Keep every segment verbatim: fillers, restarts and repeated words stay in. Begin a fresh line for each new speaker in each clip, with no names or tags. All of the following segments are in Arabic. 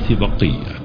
الحديث بقية.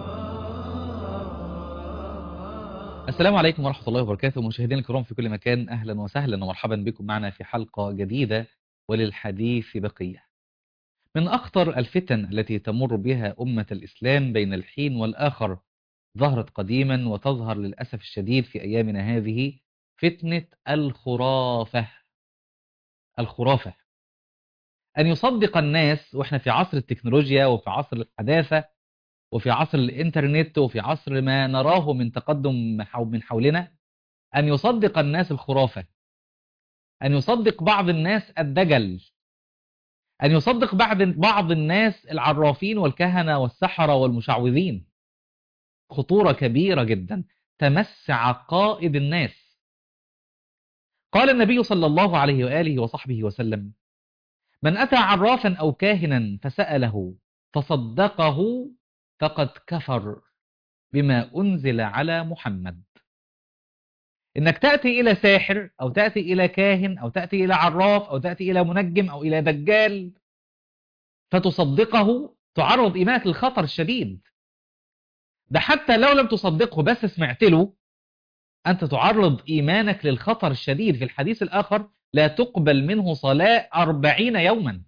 السلام عليكم ورحمة الله وبركاته، مشاهدينا الكرام في كل مكان، أهلا وسهلا ومرحبا بكم معنا في حلقة جديدة وللحديث بقية. من أخطر الفتن التي تمر بها أمة الإسلام بين الحين والآخر، ظهرت قديما وتظهر للأسف الشديد في أيامنا هذه، فتنة الخرافة. الخرافة أن يصدق الناس، وإحنا في عصر التكنولوجيا وفي عصر الحداثة وفي عصر الإنترنت وفي عصر ما نراه من تقدم من حولنا، أن يصدق الناس الخرافة، أن يصدق بعض الناس الدجل، أن يصدق بعض بعض الناس العرافين والكهنة والسحرة والمشعوذين. خطورة كبيرة جدا تمس عقائد الناس. قال النبي صلى الله عليه وآله وصحبه وسلم: من أتى عرافا أو كاهنا فسأله فصدقه فقد كفر بما أنزل على محمد. إنك تأتي إلى ساحر أو تأتي إلى كاهن أو تأتي إلى عراف أو تأتي إلى منجم أو إلى دجال فتصدقه، تعرض إيمانك للخطر الشديد. ده حتى لو لم تصدقه بس سمعت له، أنت تعرض إيمانك للخطر الشديد. في الحديث الآخر: لا تقبل منه صلاة أربعين يوما.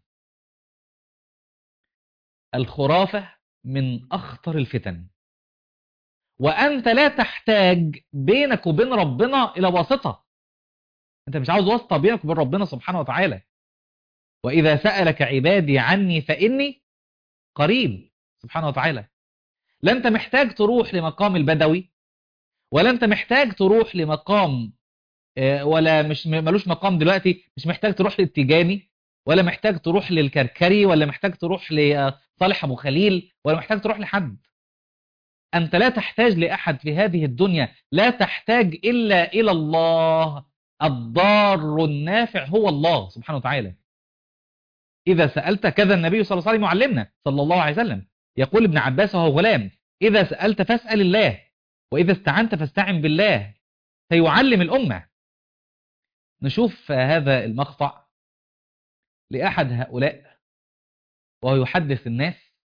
الخرافة من أخطر الفتن، وأنت لا تحتاج بينك وبين ربنا إلى واسطة. أنت مش عاوز واسطة بينك وبين ربنا سبحانه وتعالى. وإذا سألك عبادي عني فإني قريب سبحانه وتعالى. لا أنت محتاج تروح لمقام البدوي، ولا أنت محتاج تروح لمقام آه، ولا مش ملوش مقام دلوقتي، مش محتاج تروح للتيجاني، ولا محتاج تروح للكركري، ولا محتاج تروح لصالح أبو خليل، ولا محتاج تروح لحد. أنت لا تحتاج لأحد في هذه الدنيا، لا تحتاج إلا إلى الله. الضار النافع هو الله سبحانه وتعالى. إذا سألت، كذا النبي صلى الله عليه وسلم معلمنا صلى الله عليه وسلم، يقول ابن عباس وهو غلام: إذا سألت فاسأل الله، وإذا استعنت فاستعن بالله. فيعلم الأمة. نشوف هذا المقطع لأحد هؤلاء وهو يحدث الناس،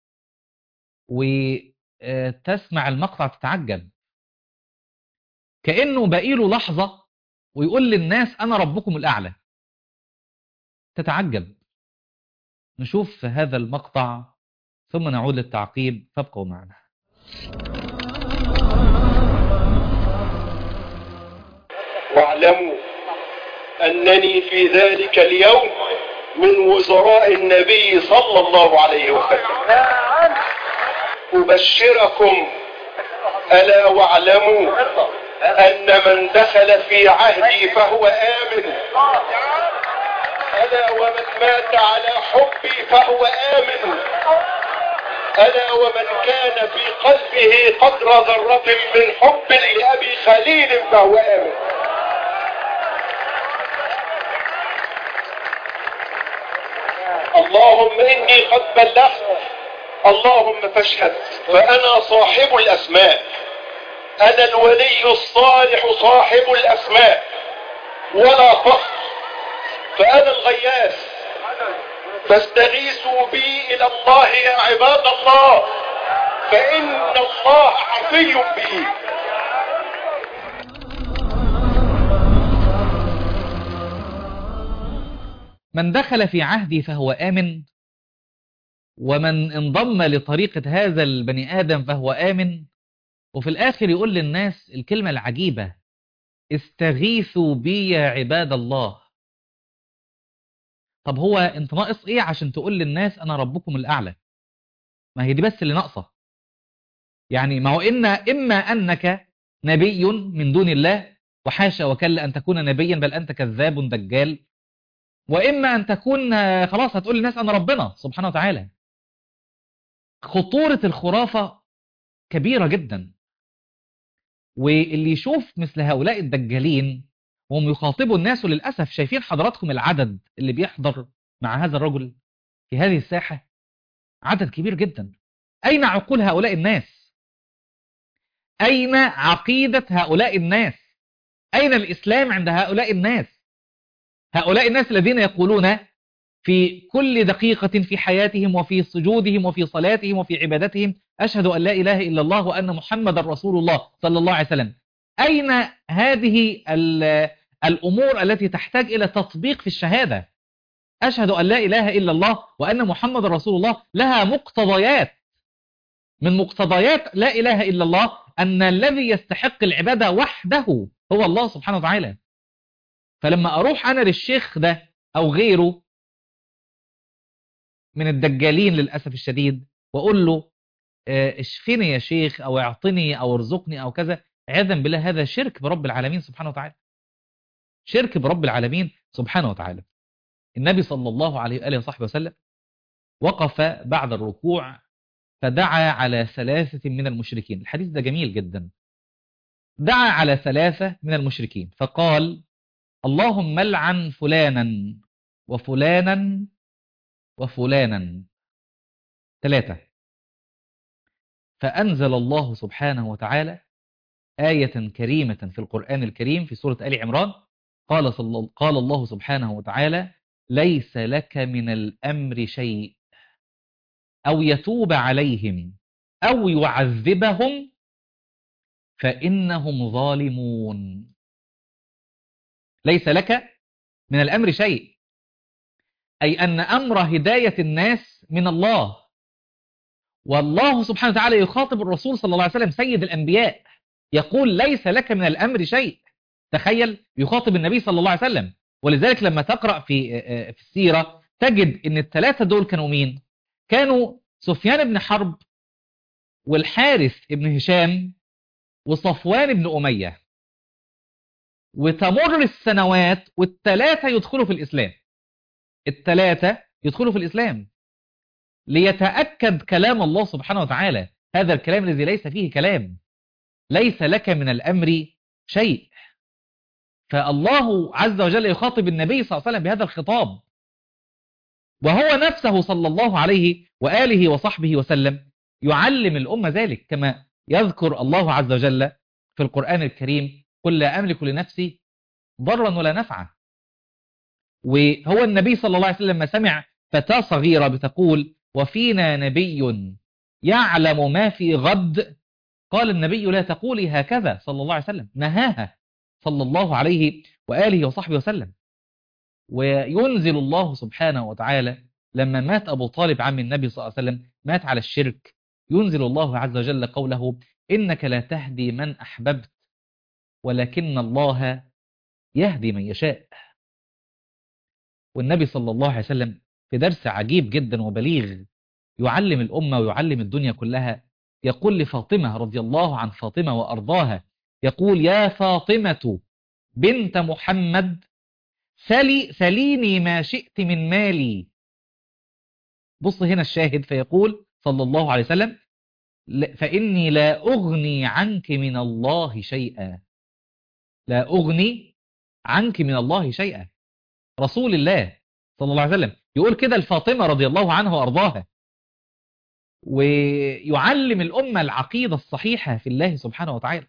وتسمع المقطع تتعجب، كأنه بقيله لحظة ويقول للناس أنا ربكم الأعلى. تتعجب. نشوف هذا المقطع ثم نعود للتعقيب، فابقوا معنا.
واعلموا أنني في ذلك اليوم من وزراء النبي صلى الله عليه وسلم. أبشركم ألا واعلموا أن من دخل في عهدي فهو آمن، ألا ومن مات على حبي فهو آمن، ألا ومن كان في قلبه قدر ذرة من حب لأبي خليل فهو آمن. اللهم إني قد بلغت، اللهم فاشهد. فأنا صاحب الأسماء، أنا الولي الصالح صاحب الأسماء ولا فخر. فأنا الغياث، فاستغيثوا بي إلى الله يا عباد الله، فإن الله حفي بي.
من دخل في عهدي فهو آمن، ومن انضم لطريقة هذا البني آدم فهو آمن. وفي الآخر يقول للناس الكلمة العجيبة: استغيثوا بي يا عباد الله. طب هو انت ناقص ايه عشان تقول للناس انا ربكم الأعلى؟ ما هي دي بس اللي ناقصة. يعني ما هو إن إما أنك نبي من دون الله، وحاشا وكلا أن تكون نبيا، بل أنت كذاب دجال، وإما أن تكون خلاص هتقول للناس أنا ربنا سبحانه وتعالى. خطورة الخرافة كبيرة جدا. واللي يشوف مثل هؤلاء الدجالين وهم يخاطبوا الناس، وللأسف شايفين حضراتكم العدد اللي بيحضر مع هذا الرجل في هذه الساحة، عدد كبير جدا. أين عقول هؤلاء الناس؟ أين عقيدة هؤلاء الناس؟ أين الإسلام عند هؤلاء الناس؟ هؤلاء الناس الذين يقولون في كل دقيقة في حياتهم وفي سجودهم وفي صلاتهم وفي عبادتهم أشهد أن لا إله إلا الله وأن محمد رسول الله صلى الله عليه وسلم. أين هذه الأمور التي تحتاج إلى تطبيق في الشهادة؟ أشهد أن لا إله إلا الله وأن محمد رسول الله لها مقتضيات. من مقتضيات لا إله إلا الله أن الذي يستحق العبادة وحده هو الله سبحانه وتعالى. فلما أروح أنا للشيخ ده أو غيره من الدجالين للأسف الشديد وأقول له اشفني يا شيخ أو اعطني أو ارزقني أو كذا، عياذا بالله هذا شرك برب العالمين سبحانه وتعالى، شرك برب العالمين سبحانه وتعالى. النبي صلى الله عليه وآله وصحبه وسلم وقف بعد الركوع فدعا على ثلاثة من المشركين. الحديث ده جميل جدا. دعا على ثلاثة من المشركين فقال: اللهم لعن فلانا وفلانا وفلانا. ثلاثة. فأنزل الله سبحانه وتعالى آية كريمة في القرآن الكريم في سورة آل عمران، قال, صل... قال الله سبحانه وتعالى: ليس لك من الأمر شيء أو يتوب عليهم أو يعذبهم فإنهم ظالمون. ليس لك من الأمر شيء، أي أن أمر هداية الناس من الله، والله سبحانه وتعالى يخاطب الرسول صلى الله عليه وسلم سيد الأنبياء يقول: ليس لك من الأمر شيء. تخيل، يخاطب النبي صلى الله عليه وسلم. ولذلك لما تقرأ في في السيرة تجد أن الثلاثة دول كانوا مين؟ كانوا سفيان بن حرب والحارث بن هشام وصفوان بن أمية. وتمر السنوات والثلاثة يدخلوا في الإسلام، الثلاثة يدخلوا في الإسلام ليتأكد كلام الله سبحانه وتعالى، هذا الكلام الذي ليس فيه كلام، ليس لك من الأمر شيء. فالله عز وجل يخاطب النبي صلى الله عليه وسلم بهذا الخطاب، وهو نفسه صلى الله عليه وآله وصحبه وسلم يعلم الأمة ذلك، كما يذكر الله عز وجل في القرآن الكريم: قل لا أملك لنفسي ضرا ولا نفعا. وهو النبي صلى الله عليه وسلم لما سمع فتاة صغيرة بتقول: وفينا نبي يعلم ما في غد، قال النبي: لا تقولي هكذا صلى الله عليه وسلم، نهاها صلى الله عليه وآله وصحبه وسلم. وينزل الله سبحانه وتعالى لما مات أبو طالب عم النبي صلى الله عليه وسلم، مات على الشرك، ينزل الله عز وجل قوله: إنك لا تهدي من أحببت ولكن الله يهدي من يشاء. والنبي صلى الله عليه وسلم في درس عجيب جدا وبليغ يعلم الأمة ويعلم الدنيا كلها، يقول لفاطمة رضي الله عن فاطمة وأرضاها، يقول: يا فاطمة بنت محمد سلي سليني ما شئت من مالي. بص هنا الشاهد، فيقول صلى الله عليه وسلم: فإني لا أغني عنك من الله شيئا، لا أغني عنك من الله شيئا. رسول الله صلى الله عليه وسلم يقول كده لفاطمة رضي الله عنها وأرضاها، ويعلم الأمة العقيدة الصحيحة في الله سبحانه وتعالى.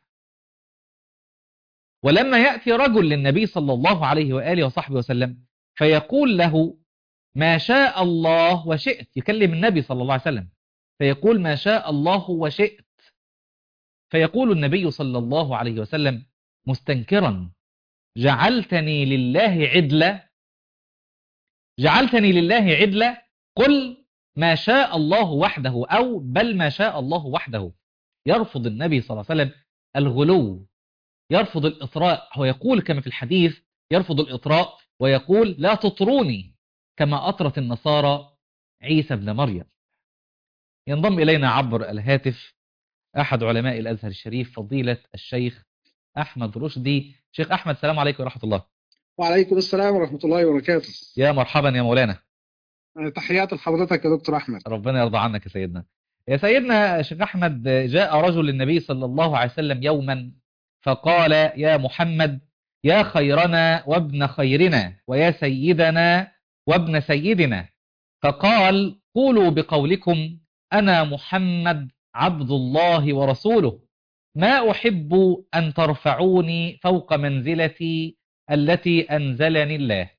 ولما يأتي رجل للنبي صلى الله عليه وآله وصحبه وسلم فيقول له: ما شاء الله وشئت، يكلم النبي صلى الله عليه وسلم فيقول: ما شاء الله وشئت، فيقول النبي صلى الله عليه وسلم مستنكرا: جعلتني لله عدلا، جعلتني لله عدلا، قل ما شاء الله وحده، أو بل ما شاء الله وحده. يرفض النبي صلى الله عليه وسلم الغلو، يرفض الإطراء. هو يقول كما في الحديث: يرفض الإطراء ويقول: لا تطروني كما أطرت النصارى عيسى بن مريم. ينضم إلينا عبر الهاتف أحد علماء الأزهر الشريف فضيلة الشيخ أحمد رشدي. شيخ أحمد، السلام عليكم ورحمة الله.
وعليكم السلام ورحمة الله وبركاته.
يا مرحبا يا مولانا.
تحيات لحضرتك يا دكتور أحمد.
ربنا يرضى عنك يا سيدنا. يا سيدنا شيخ أحمد، جاء رجل للنبي صلى الله عليه وسلم يوما فقال: يا محمد، يا خيرنا وابن خيرنا ويا سيدنا وابن سيدنا. فقال: قولوا بقولكم أنا محمد عبد الله ورسوله، ما أحب أن ترفعوني فوق منزلتي التي أنزلني الله.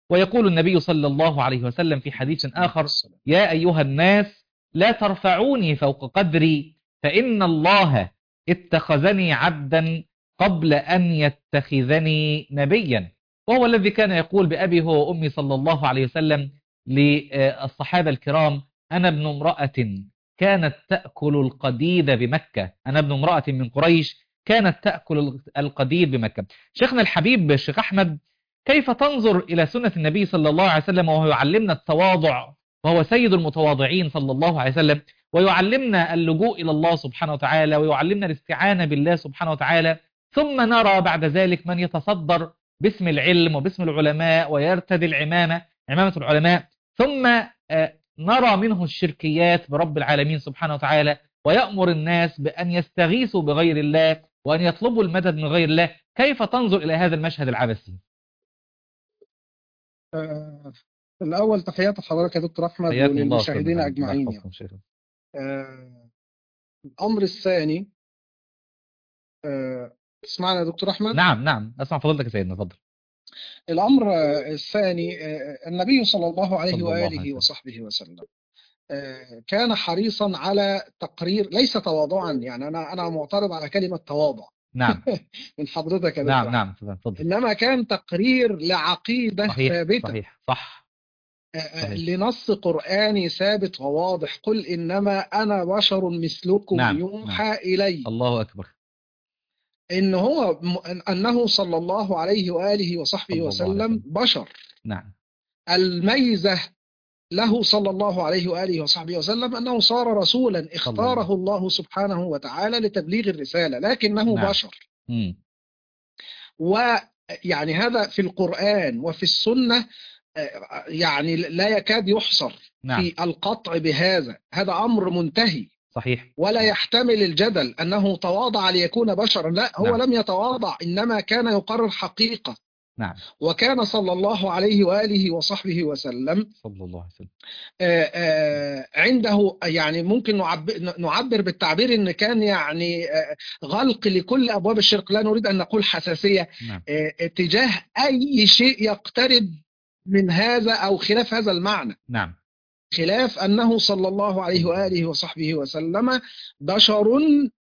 ويقول النبي صلى الله عليه وسلم في حديث آخر: يا أيها الناس لا ترفعوني فوق قدري فإن الله اتخذني عبدا قبل أن يتخذني نبيا. وهو الذي كان يقول بأبي هو وأمي صلى الله عليه وسلم للصحابة الكرام: أنا ابن امرأة كانت تأكل القديد بمكة، أنا ابن امرأة من قريش كانت تأكل القديد بمكة. شيخنا الحبيب الشيخ أحمد، كيف تنظر إلى سنة النبي صلى الله عليه وسلم وهو يعلمنا التواضع، وهو سيد المتواضعين صلى الله عليه وسلم، ويعلمنا اللجوء إلى الله سبحانه وتعالى، ويعلمنا الاستعانة بالله سبحانه وتعالى، ثم نرى بعد ذلك من يتصدر باسم العلم وباسم العلماء ويرتدي العمامة عمامة العلماء، ثم نرى منه الشركيات برب العالمين سبحانه وتعالى، ويأمر الناس بأن يستغيثوا بغير الله وأن يطلبوا المدد من غير الله. كيف تنظر إلى هذا المشهد العبثي؟
آه، الأول تحيات حضرتك يا دكتور أحمد وللمشاهدين أجمعين. يعني. آه، الأمر الثاني، آه، تسمعنا يا دكتور أحمد؟
نعم نعم أسمع فضلتك يا سيدنا، فضل.
الأمر الثاني، آه، النبي صلى الله عليه وآله وصحبه وسلم آه، كان حريصا على تقرير، ليس تواضعا، يعني أنا أنا معترض على كلمة تواضع.
نعم
من حضرتك يا دكتور.
نعم نعم فضل.
إنما كان تقرير لعقيدة
صحيح
ثابتة.
صحيح صح.
صحيح. لنص قرآني ثابت وواضح: قل إنما أنا بشر مثلكم. نعم. يوحى نعم. إلي.
الله أكبر.
إن هو أنه صلى الله عليه وآله وصحبه وسلم بشر.
نعم.
الميزة له صلى الله عليه وآله وصحبه وسلم أنه صار رسولا اختاره الله. الله سبحانه وتعالى لتبليغ الرسالة، لكنه نعم. بشر. م. ويعني هذا في القرآن وفي السنة يعني لا يكاد يحصر. نعم. في القطع بهذا، هذا أمر منتهي.
صحيح.
ولا يحتمل الجدل أنه تواضع ليكون بشرا، لا، هو نعم. لم يتواضع، إنما كان يقرر حقيقة.
نعم.
وكان صلى الله عليه وآله وصحبه وسلم
صلى الله عليه وسلم
آآ آآ عنده، يعني ممكن نعبر, نعبر بالتعبير إن كان يعني غلق لكل أبواب الشرك، لا نريد أن نقول حساسية. نعم. تجاه أي شيء يقترب من هذا أو خلاف هذا المعنى.
نعم.
خلاف أنه صلى الله عليه وآله وصحبه وسلم بشر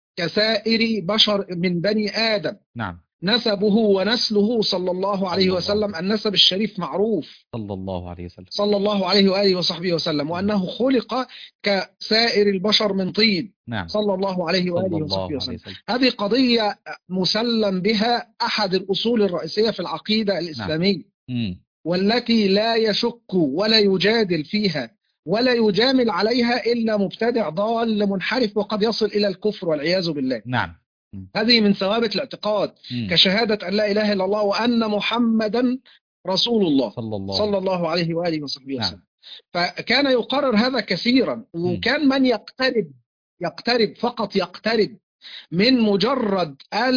كسائر بشر من بني آدم.
نعم.
نسبه ونسله صلى الله عليه وسلم، النسب الشريف معروف
صلى الله عليه وسلم
صلى الله عليه وآله وصحبه وسلم، وأنه خلق كسائر البشر من طين.
نعم.
صلى الله عليه وآله وصحبه وسلم. هذه قضية مسلم بها، أحد الأصول الرئيسية في العقيدة الإسلامية.
نعم.
والتي لا يشك ولا يجادل فيها ولا يجامل عليها إلا مبتدع ضال منحرف، وقد يصل إلى الكفر والعياذ بالله.
نعم.
هذه من ثوابت الاعتقاد، م. كشهادة أن لا إله إلا الله وأن محمدا رسول الله صلى الله, صلى الله عليه وآله وصحبه وسلم. نعم. فكان يقرر هذا كثيرا، وكان من يقترب يقترب فقط يقترب من مجرد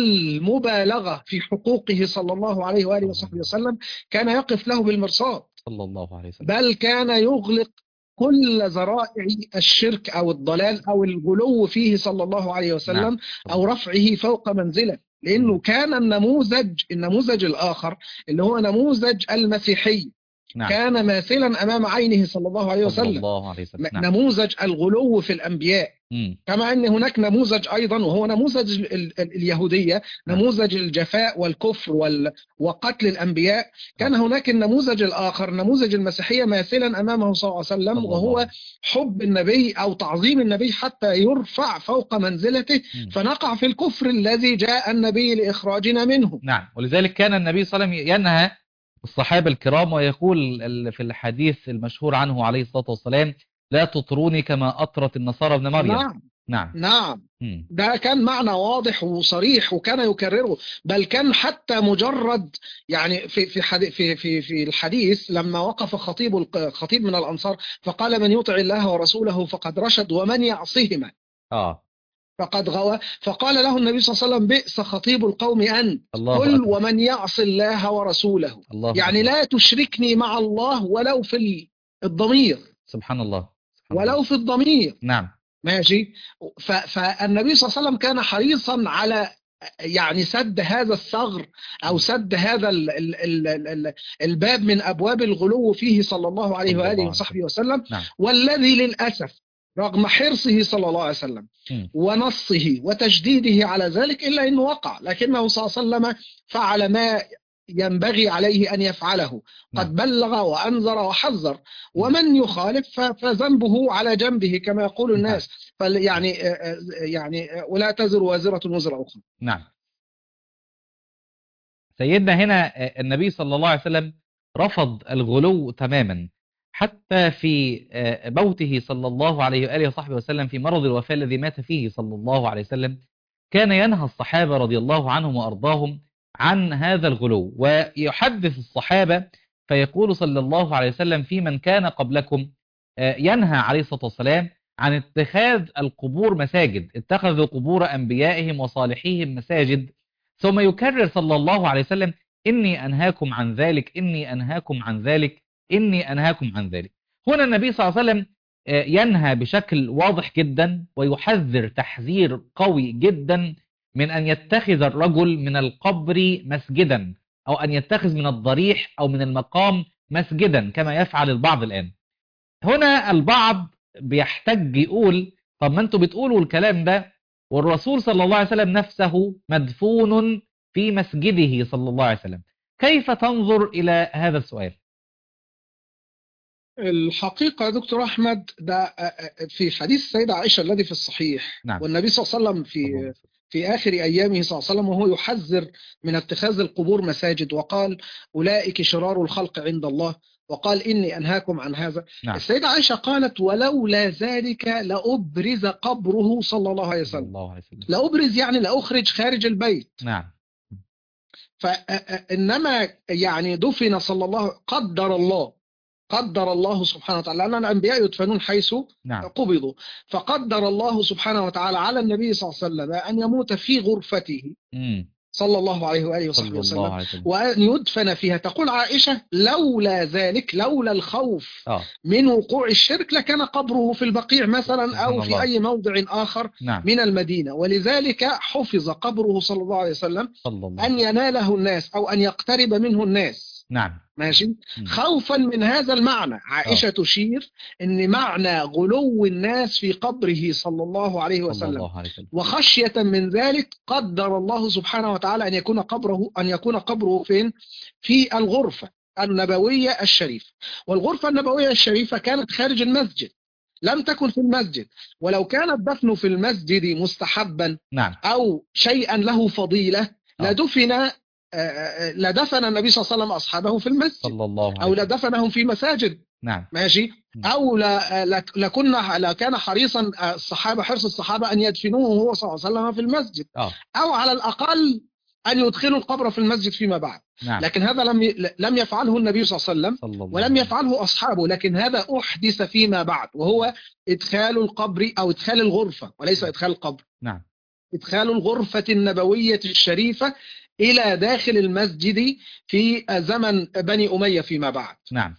المبالغة في حقوقه صلى الله عليه وآله وصحبه وسلم كان يقف له بالمرصاد
صلى الله عليه وسلم،
بل كان يغلق كل ذرائع الشرك أو الضلال أو الغلو فيه صلى الله عليه وسلم. نعم. أو رفعه فوق منزله، لأنه م. كان النموذج النموذج الآخر اللي هو نموذج المسيحي. نعم. كان ماثلا أمام عينه صلى الله عليه وسلم,
صلى الله عليه وسلم. نعم.
نموذج الغلو في الأنبياء. م. كما أن هناك نموذج أيضا وهو نموذج ال ال اليهودية. نعم. نموذج الجفاء والكفر وال وقتل الأنبياء. كان هناك النموذج الآخر نموذج المسيحية ماثلا أمامه صلى الله عليه وسلم، وهو حب النبي أو تعظيم النبي حتى يرفع فوق منزلته. م. فنقع في الكفر الذي جاء النبي لإخراجنا منه.
نعم. ولذلك كان النبي صلى الله عليه وسلم ينهى الصحابة الكرام ويقول في الحديث المشهور عنه عليه الصلاة والسلام: لا تطروني كما أطرت النصارى ابن مريم.
نعم.
نعم.
نعم. ده كان معنى واضح وصريح وكان يكرره، بل كان حتى مجرد يعني في في في في في الحديث لما وقف خطيب خطيب من الأنصار فقال: من يطع الله ورسوله فقد رشد ومن يعصهما
اه
فقد غوى. فقال له النبي صلى الله عليه وسلم: بئس خطيب القوم أنت، قل ومن يعص الله ورسوله. الله يعني أكبر. لا تشركني مع الله ولو في الضمير.
سبحان الله. سبحان
ولو
الله.
في الضمير.
نعم.
ماشي. فالنبي صلى الله عليه وسلم كان حريصا على يعني سد هذا الثغر أو سد هذا ال ال ال ال الباب من أبواب الغلو فيه صلى الله عليه وآله وصحبه وسلم.
نعم.
والذي للأسف رغم حرصه صلى الله عليه وسلم
م.
ونصه وتجديده على ذلك إلا أنه وقع، لكنه صلى الله عليه وسلم فعل ما ينبغي عليه أن يفعله.
نعم.
قد بلغ وأنذر وحذر، ومن يخالف فذنبه على جنبه كما يقول الناس. فيعني يعني ولا تزر وازرة وزر أخرى.
نعم. سيدنا هنا النبي صلى الله عليه وسلم رفض الغلو تماما، حتى في موته صلى الله عليه وآله وصحبه وسلم في مرض الوفاة الذي مات فيه صلى الله عليه وسلم، كان ينهى الصحابة رضي الله عنهم وأرضاهم عن هذا الغلو، ويحدث الصحابة فيقول صلى الله عليه وسلم في من كان قبلكم، ينهى عليه الصلاة والسلام عن اتخاذ القبور مساجد، اتخذوا قبور أنبيائهم وصالحيهم مساجد، ثم يكرر صلى الله عليه وسلم إني أنهاكم عن ذلك، إني أنهاكم عن ذلك، إني أنهاكم عن ذلك. هنا النبي صلى الله عليه وسلم ينهى بشكل واضح جدا ويحذر تحذير قوي جدا من أن يتخذ الرجل من القبر مسجدا، أو أن يتخذ من الضريح أو من المقام مسجدا كما يفعل البعض الآن. هنا البعض بيحتج يقول طب ما أنتوا بتقولوا الكلام ده والرسول صلى الله عليه وسلم نفسه مدفون في مسجده صلى الله عليه وسلم، كيف تنظر إلى هذا السؤال؟
الحقيقة يا دكتور أحمد، ده في حديث السيدة عائشة الذي في الصحيح.
نعم.
والنبي صلى الله عليه وسلم في في آخر أيامه صلى الله عليه وسلم وهو يحذر من اتخاذ القبور مساجد، وقال أولئك شرار الخلق عند الله، وقال إني أنهاكم عن هذا.
نعم.
السيدة عائشة قالت ولولا ذلك لأبرز قبره صلى الله عليه وسلم.
الله عليه وسلم.
لأبرز يعني لأخرج خارج البيت.
نعم.
فإنما يعني دفن صلى الله، قدر الله قدر الله سبحانه وتعالى، لأن الأنبياء يدفنون حيث
نعم.
قبضوا، فقدر الله سبحانه وتعالى على النبي صلى الله عليه وسلم أن يموت في غرفته
مم.
صلى الله عليه وآله وصحبه وسلم، وأن يدفن فيها. تقول عائشة لولا ذلك، لولا الخوف
آه.
من وقوع الشرك لكان قبره في البقيع مثلا أو في أي موضع آخر
نعم.
من المدينة. ولذلك حفظ قبره صلى الله عليه وسلم أن يناله الناس أو أن يقترب منه الناس.
نعم.
ماشي. خوفا من هذا المعنى عائشة أوه. تشير ان معنى غلو الناس في قبره صلى الله عليه وسلم, الله عليه وسلم. وخشية من ذلك قدر الله سبحانه وتعالى ان يكون قبره ان يكون قبره فين؟ في الغرفة النبوية الشريفة. والغرفة النبوية الشريفة كانت خارج المسجد، لم تكن في المسجد. ولو كان الدفن في المسجد مستحبا
نعم.
او شيئا له فضيلة لدفن لدفن النبي صلى الله عليه وسلم أصحابه في المسجد
صلى الله عليه
أو لدفنهم في مساجد.
نعم.
ماشي. أو لكنا لكان حريصا الصحابة حرص الصحابة أن يدفنوه هو صلى الله عليه وسلم في المسجد
أوه.
أو على الأقل أن يدخلوا القبر في المسجد فيما بعد.
نعم.
لكن هذا لم لم يفعله النبي صلى الله عليه وسلم ولم يفعله أصحابه، لكن هذا أحدث فيما بعد، وهو إدخال القبر أو إدخال الغرفة وليس إدخال القبر.
نعم.
إدخال الغرفة النبوية الشريفة إلى داخل المسجد في زمن بني أمية فيما بعد.
نعم.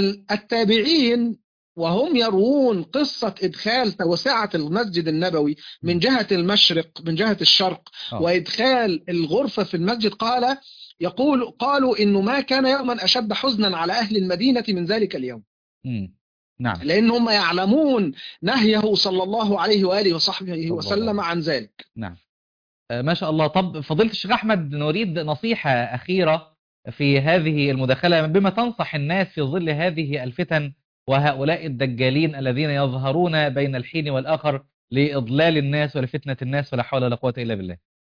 التابعين وهم يروون قصة إدخال توسعة المسجد النبوي من جهة المشرق من جهة الشرق أوه. وإدخال الغرفة في المسجد، قال يقول قالوا إنه ما كان يوما أشد حزنا على أهل المدينة من ذلك اليوم.
مم. نعم.
لأنهم يعلمون نهيه صلى الله عليه وآله وصحبه وسلم عن ذلك.
نعم. ما شاء الله. طب فضيلة الشيخ أحمد، نريد نصيحة أخيرة في هذه المداخلة، بما تنصح الناس في ظل هذه الفتن وهؤلاء الدجالين الذين يظهرون بين الحين والآخر لإضلال الناس ولفتنة الناس، ولا حول ولا قوة إلا بالله.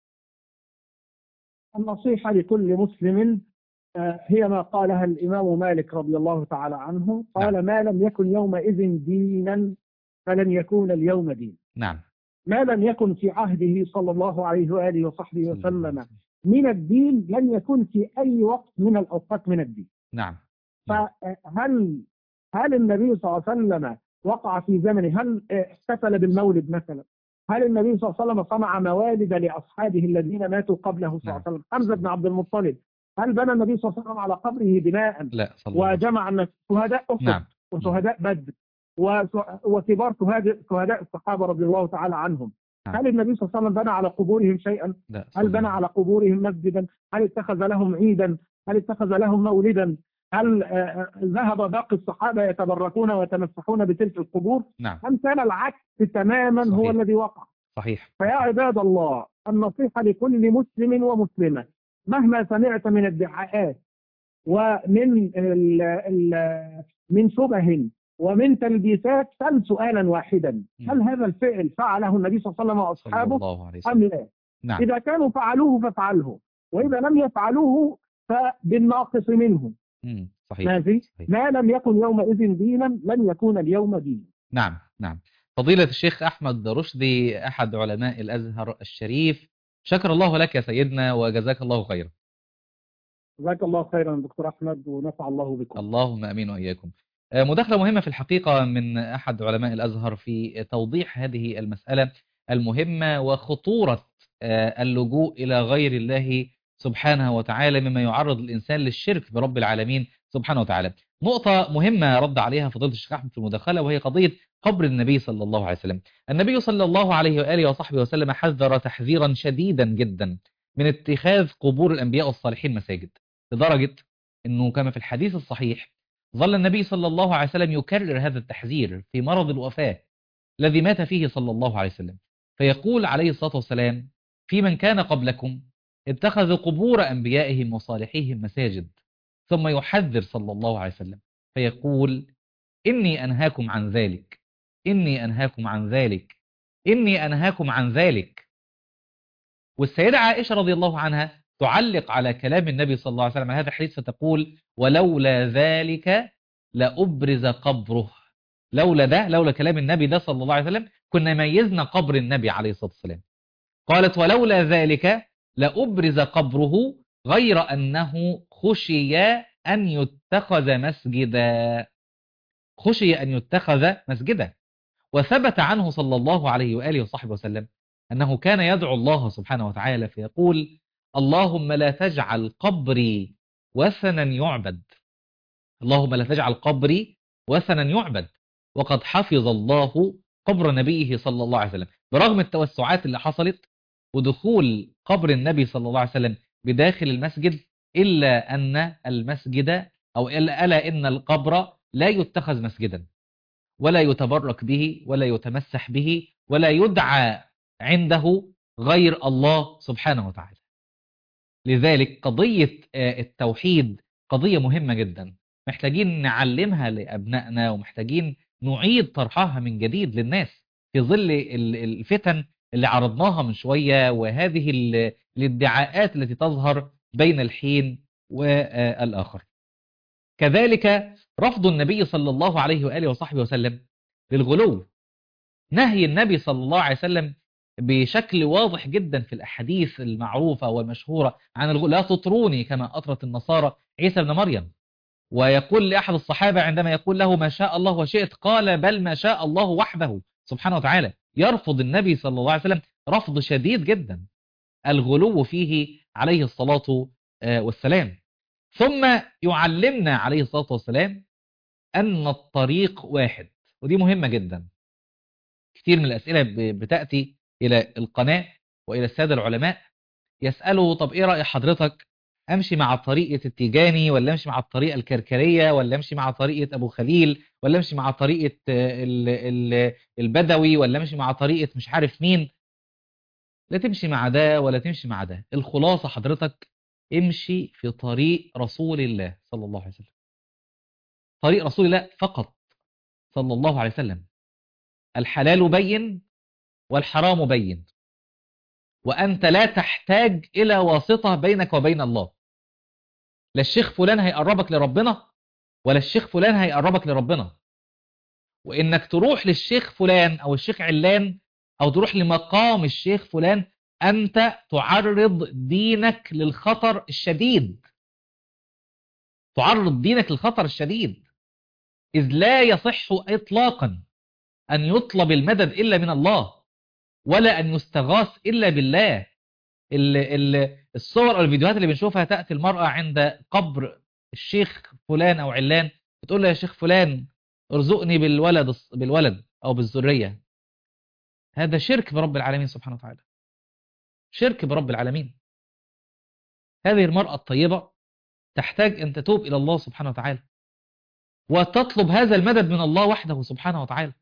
النصيحة لكل مسلم هي ما قالها الإمام مالك رضي الله تعالى عنه، قال نعم. ما لم يكن يومئذ دينا فلن يكون اليوم دين.
نعم.
ما لم يكن في عهده صلى الله عليه وآله وصحبه وسلم من الدين لن يكن في أي وقت من الأوقات من الدين.
نعم.
فهل هل النبي صلى الله عليه وسلم وقع في زمنه، هل احتفل بالمولد مثلا؟ هل النبي صلى الله عليه وسلم صنع موالد لأصحابه الذين ماتوا قبله صلى الله عليه وسلم؟ حمزة بن عبد المطلب هل بنى النبي صلى الله عليه وسلم على قبره بناء؟
لا.
وجمع الناس شهداء أحد
نعم.
وشهداء بدر وكبار شهداء الصحابة رضي الله تعالى عنهم، هل النبي صلى الله عليه وسلم بنى على قبورهم شيئا؟
لا.
هل بنى على قبورهم مسجدا؟ هل اتخذ لهم عيدا؟ هل اتخذ لهم مولدا؟ هل آه، ذهب باقي الصحابة يتبركون ويتمسحون بتلك القبور؟
نعم.
أم كان العكس تماما
صحيح.
هو الذي وقع؟
صحيح.
فيا عباد الله، النصيحة لكل مسلم ومسلمة مهما سمعت من ادعاءات ومن ال ال من شبه ومن تلبيسات، سل سؤالا واحدا: هل هذا الفعل فعله النبي صلى الله عليه وسلم واصحابه ام لا؟
نعم.
اذا كانوا فعلوه فافعله، واذا لم يفعلوه فبالناقص منه.
مم. صحيح.
ماشي؟
صحيح.
ما لم يكن يومئذ دينا لن يكون اليوم دينا.
نعم. نعم. فضيلة الشيخ أحمد رشدي أحد علماء الأزهر الشريف، شكر الله لك يا سيدنا وجزاك الله خيرا.
جزاك الله خيرا دكتور أحمد، ونفع الله بكم.
اللهم أمين وإياكم. مداخلة مهمة في الحقيقة من أحد علماء الأزهر في توضيح هذه المسألة المهمة وخطورة اللجوء إلى غير الله سبحانه وتعالى مما يعرض الإنسان للشرك برب العالمين سبحانه وتعالى. نقطة مهمة رد عليها فضيلة الشيخ أحمد في المداخلة، وهي قضية قبر النبي صلى الله عليه وسلم. النبي صلى الله عليه وآله وصحبه وسلم حذر تحذيرا شديدا جدا من اتخاذ قبور الأنبياء والصالحين مساجد، لدرجة أنه كما في الحديث الصحيح ظل النبي صلى الله عليه وسلم يكرر هذا التحذير في مرض الوفاة الذي مات فيه صلى الله عليه وسلم، فيقول عليه الصلاة والسلام: في من كان قبلكم اتخذوا قبور أنبيائهم وصالحيهم مساجد، ثم يحذر صلى الله عليه وسلم فيقول: إني أنهاكم عن ذلك، إني أنهاكم عن ذلك، إني أنهاكم عن ذلك. والسيدة عائشة رضي الله عنها تعلق على كلام النبي صلى الله عليه وسلم على هذا الحديث فتقول: ولولا ذلك لأبرز قبره. لولا ده، لولا كلام النبي ده صلى الله عليه وسلم كنا ميزنا قبر النبي عليه الصلاة والسلام. قالت: ولولا ذلك لأبرز قبره غير أنه خشي أن يتخذ مسجدا. خشي أن يتخذ مسجدا. وثبت عنه صلى الله عليه وآله وصحبه وسلم أنه كان يدعو الله سبحانه وتعالى فيقول: اللهم لا تجعل قبري وثنا يعبد. اللهم لا تجعل قبري وثنا يعبد. وقد حفظ الله قبر نبيه صلى الله عليه وسلم برغم التوسعات اللي حصلت ودخول قبر النبي صلى الله عليه وسلم بداخل المسجد، إلا أن المسجد أو ألا إن القبر لا يتخذ مسجدا ولا يتبرك به ولا يتمسح به ولا يدعى عنده غير الله سبحانه وتعالى. لذلك قضية التوحيد قضية مهمة جدا، محتاجين نعلمها لأبنائنا ومحتاجين نعيد طرحها من جديد للناس في ظل الفتن اللي عرضناها من شوية وهذه الادعاءات التي تظهر بين الحين والآخر. كذلك رفض النبي صلى الله عليه وآله وصحبه وسلم للغلو، نهي النبي صلى الله عليه وسلم بشكل واضح جدا في الأحاديث المعروفة والمشهورة عن الغلو: لا تطروني كما أطرت النصارى عيسى بن مريم. ويقول لأحد الصحابة عندما يقول له: ما شاء الله وشئت، قال: بل ما شاء الله وحده سبحانه وتعالى. يرفض النبي صلى الله عليه وسلم رفض شديد جدا الغلو فيه عليه الصلاة والسلام. ثم يعلمنا عليه الصلاة والسلام أن الطريق واحد، ودي مهمة جدا. كثير من الأسئلة بتأتي إلى القناة وإلى السادة العلماء يسألوا: طب إيه رأي حضرتك، أمشي مع طريقة التيجاني ولا أمشي مع الطريقة الكركرية ولا أمشي مع طريقة أبو خليل ولا أمشي مع طريقة البدوي ولا أمشي مع طريقة مش عارف مين؟ لا تمشي مع ده ولا تمشي مع ده. الخلاصة حضرتك امشي في طريق رسول الله صلى الله عليه وسلم، طريق رسول الله فقط صلى الله عليه وسلم. الحلال بين والحرام بين، وأنت لا تحتاج إلى واسطة بينك وبين الله. لا الشيخ فلان هيقربك لربنا ولا الشيخ فلان هيقربك لربنا. وإنك تروح للشيخ فلان أو الشيخ علان أو تروح لمقام الشيخ فلان، أنت تعرض دينك للخطر الشديد، تعرض دينك للخطر الشديد، إذ لا يصح إطلاقا أن يطلب المدد إلا من الله ولا أن يستغاث إلا بالله. الصور أو الفيديوهات اللي بنشوفها تأتي المرأة عند قبر الشيخ فلان أو علان بتقول له: يا شيخ فلان ارزقني بالولد بالولد أو بالذرية. هذا شرك برب العالمين سبحانه وتعالى، شرك برب العالمين. هذه المرأة الطيبة تحتاج أن تتوب إلى الله سبحانه وتعالى وتطلب هذا المدد من الله وحده سبحانه وتعالى.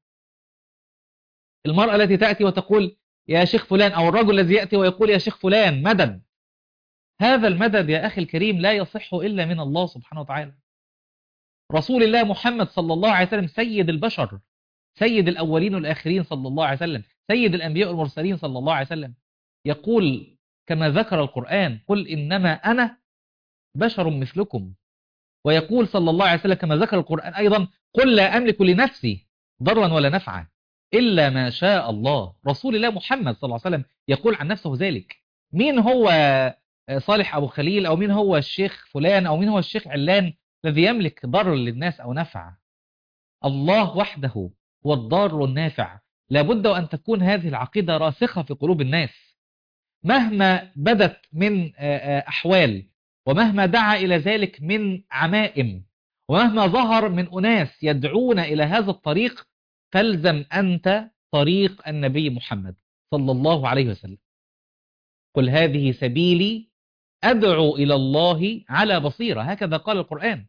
المرأة التي تأتي وتقول يا شيخ فلان، أو الرجل الذي يأتي ويقول يا شيخ فلان مدد، هذا المدد يا أخي الكريم لا يصح إلا من الله سبحانه وتعالى. رسول الله محمد صلى الله عليه وسلم سيد البشر، سيد الأولين والآخرين صلى الله عليه وسلم، سيد الأنبياء والمرسلين صلى الله عليه وسلم، يقول كما ذكر القرآن قل إنما أنا بشر مثلكم، ويقول صلى الله عليه وسلم كما ذكر القرآن أيضا قل لا أملك لنفسي ضرا ولا نفعا إلا ما شاء الله. رسول الله محمد صلى الله عليه وسلم يقول عن نفسه ذلك. مين هو صالح أبو خليل، أو مين هو الشيخ فلان، أو مين هو الشيخ علان الذي يملك ضر للناس أو نفع؟ الله وحده هو الضار النافع. لابد أن تكون هذه العقيدة راسخة في قلوب الناس، مهما بدت من أحوال، ومهما دعا إلى ذلك من عمائم، ومهما ظهر من أناس يدعون إلى هذا الطريق، فالزم أنت طريق النبي محمد صلى الله عليه وسلم. قل هذه سبيلي أدعو إلى الله على بصيرة، هكذا قال القرآن،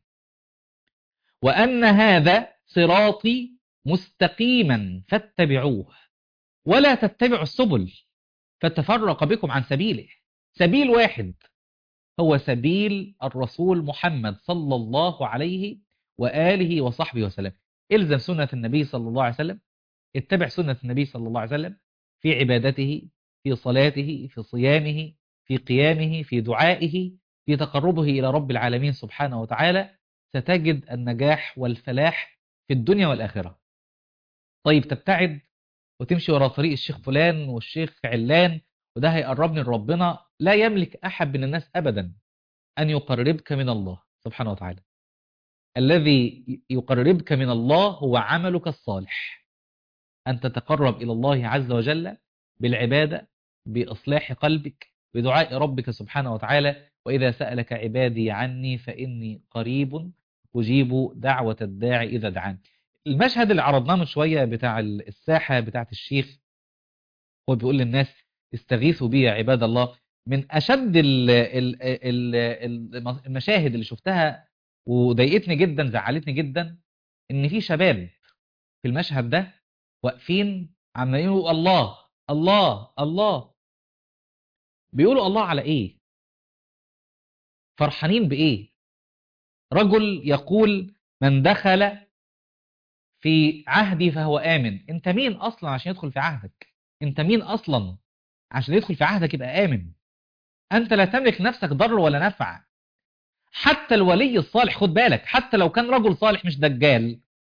وأن هذا صراطي مستقيما فاتبعوه ولا تتبعوا السبل فتفرق بكم عن سبيله. سبيل واحد هو سبيل الرسول محمد صلى الله عليه وآله وصحبه وسلم. إلزم سنة النبي صلى الله عليه وسلم، اتبع سنة النبي صلى الله عليه وسلم في عبادته، في صلاته، في صيامه، في قيامه، في دعائه، في تقربه إلى رب العالمين سبحانه وتعالى، ستجد النجاح والفلاح في الدنيا والآخرة. طيب تبتعد وتمشي وراء طريق الشيخ فلان والشيخ علان وده هيقربني لربنا، لا يملك أحد من الناس أبدا أن يقربك من الله سبحانه وتعالى. الذي يقربك من الله هو عملك الصالح، أن تتقرب إلى الله عز وجل بالعبادة، بإصلاح قلبك، بدعاء ربك سبحانه وتعالى. وإذا سألك عبادي عني فإني قريب أجيب دعوة الداعي إذا دعان. المشهد اللي عرضناه من شوية بتاع الساحة بتاعت الشيخ، هو بيقول للناس استغيثوا بي يا عباد الله، من أشد ال ال ال المشاهد اللي شفتها وضايقتني جدا، زعلتني جدا، إن في شباب في المشهد ده واقفين عمالين يقولوا الله الله الله. بيقولوا الله على إيه؟ فرحانين بإيه؟ رجل يقول من دخل في عهدي فهو آمن. أنت مين أصلا عشان يدخل في عهدك؟ أنت مين أصلا عشان يدخل في عهدك يبقى آمن؟ أنت لا تملك نفسك ضر ولا نفع. حتى الولي الصالح، خد بالك، حتى لو كان رجل صالح مش دجال،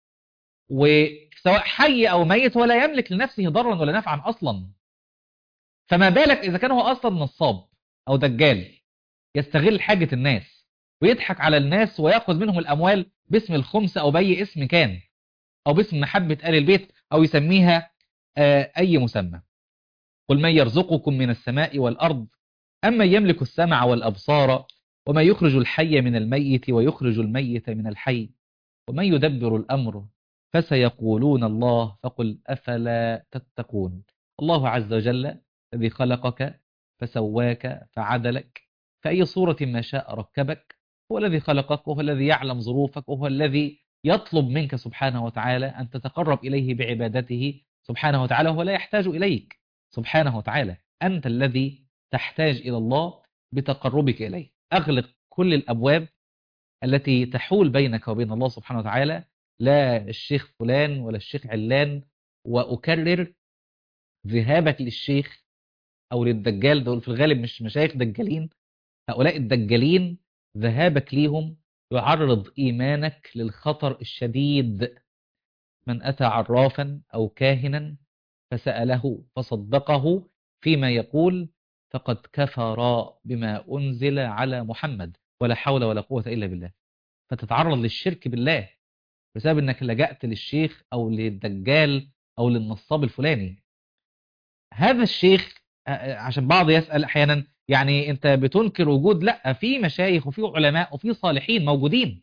وسواء حي أو ميت ولا يملك لنفسه ضرا ولا نفعا أصلا، فما بالك إذا كان هو أصلا نصاب أو دجال يستغل حاجة الناس ويضحك على الناس ويأخذ منهم الأموال باسم الخمس أو بأي اسم كان، أو باسم محبة آل البيت، أو يسميها أي مسمى. قل من يرزقكم من السماء والأرض أما يملك السمع والأبصار وما يخرج الحي من الميت ويخرج الميت من الحي ومن يدبر الأمر فسيقولون الله فقل أفلا تتقون. الله عز وجل الذي خلقك فسواك فعدلك فأي صورة ما شاء ركبك، هو الذي خلقك، وهو الذي يعلم ظروفك، وهو الذي يطلب منك سبحانه وتعالى أن تتقرب إليه بعبادته سبحانه وتعالى، وهو لا يحتاج إليك سبحانه وتعالى. أنت الذي تحتاج إلى الله بتقربك إليه. أغلق كل الأبواب التي تحول بينك وبين الله سبحانه وتعالى، لا الشيخ فلان ولا الشيخ علان. وأكرر، ذهابك للشيخ أو للدجال، دول في الغالب مش مشايخ دجالين، هؤلاء الدجالين ذهابك ليهم يعرض إيمانك للخطر الشديد. من أتى عرافا أو كاهنا فسأله فصدقه فيما يقول فقد كفر بما أنزل على محمد ولا حول ولا قوة إلا بالله. فتتعرض للشرك بالله بسبب أنك لجأت للشيخ أو للدجال أو للنصاب الفلاني. هذا الشيخ، عشان بعض يسأل أحيانا يعني أنت بتنكر وجود، لا، في مشايخ وفي علماء وفي صالحين موجودين،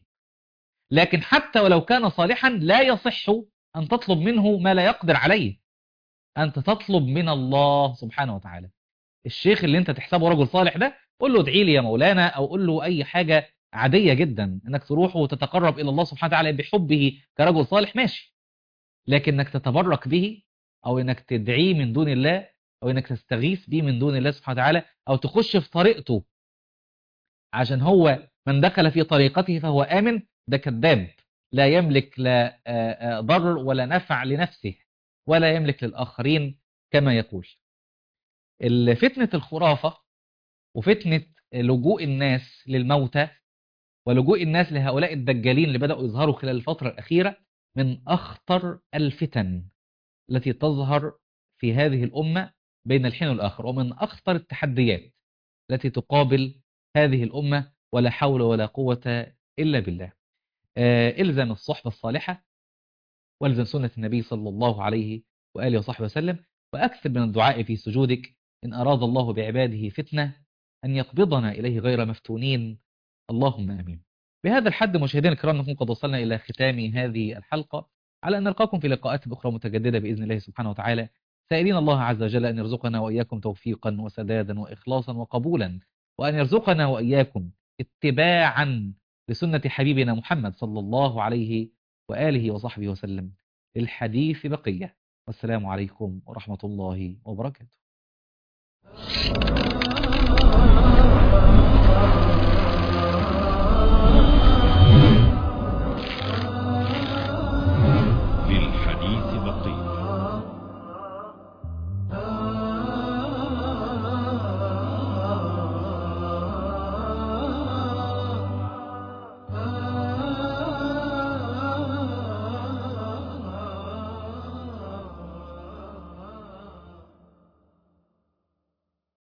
لكن حتى ولو كان صالحا لا يصح أن تطلب منه ما لا يقدر عليه. أنت تطلب من الله سبحانه وتعالى. الشيخ اللي أنت تحسبه رجل صالح ده قل له ادعي لي يا مولانا، أو قل له أي حاجة عادية جدا أنك تروح وتتقرب إلى الله سبحانه وتعالى بحبه كرجل صالح، ماشي. لكن أنك تتبرك به، أو أنك تدعيه من دون الله، أو أنك تستغيث به من دون الله سبحانه وتعالى، أو تخش في طريقته عشان هو من دخل في طريقته فهو آمن، ده كذاب. لا يملك لا ضر ولا نفع لنفسه ولا يملك للآخرين كما يقول. فتنة الخرافة وفتنة لجوء الناس للموتى ولجوء الناس لهؤلاء الدجالين اللي بدأوا يظهروا خلال الفترة الأخيرة من أخطر الفتن التي تظهر في هذه الأمة بين الحين والآخر، ومن أخطر التحديات التي تقابل هذه الأمة، ولا حول ولا قوة إلا بالله. آه إلزم الصحبة الصالحة، والزم سنة النبي صلى الله عليه وآله وصحبه وسلم، وأكثر من الدعاء في سجودك إن أراد الله بعباده فتنة أن يقبضنا إليه غير مفتونين، اللهم آمين. بهذا الحد مشاهدينا الكرام نكون قد وصلنا إلى ختام هذه الحلقة، على أن نلقاكم في لقاءات أخرى متجددة بإذن الله سبحانه وتعالى، سائلين الله عز وجل أن يرزقنا وإياكم توفيقا وسدادا وإخلاصا وقبولا، وأن يرزقنا وإياكم اتباعا لسنة حبيبنا محمد صلى الله عليه وآله وصحبه وسلم. للحديث بقية، والسلام عليكم ورحمة الله وبركاته.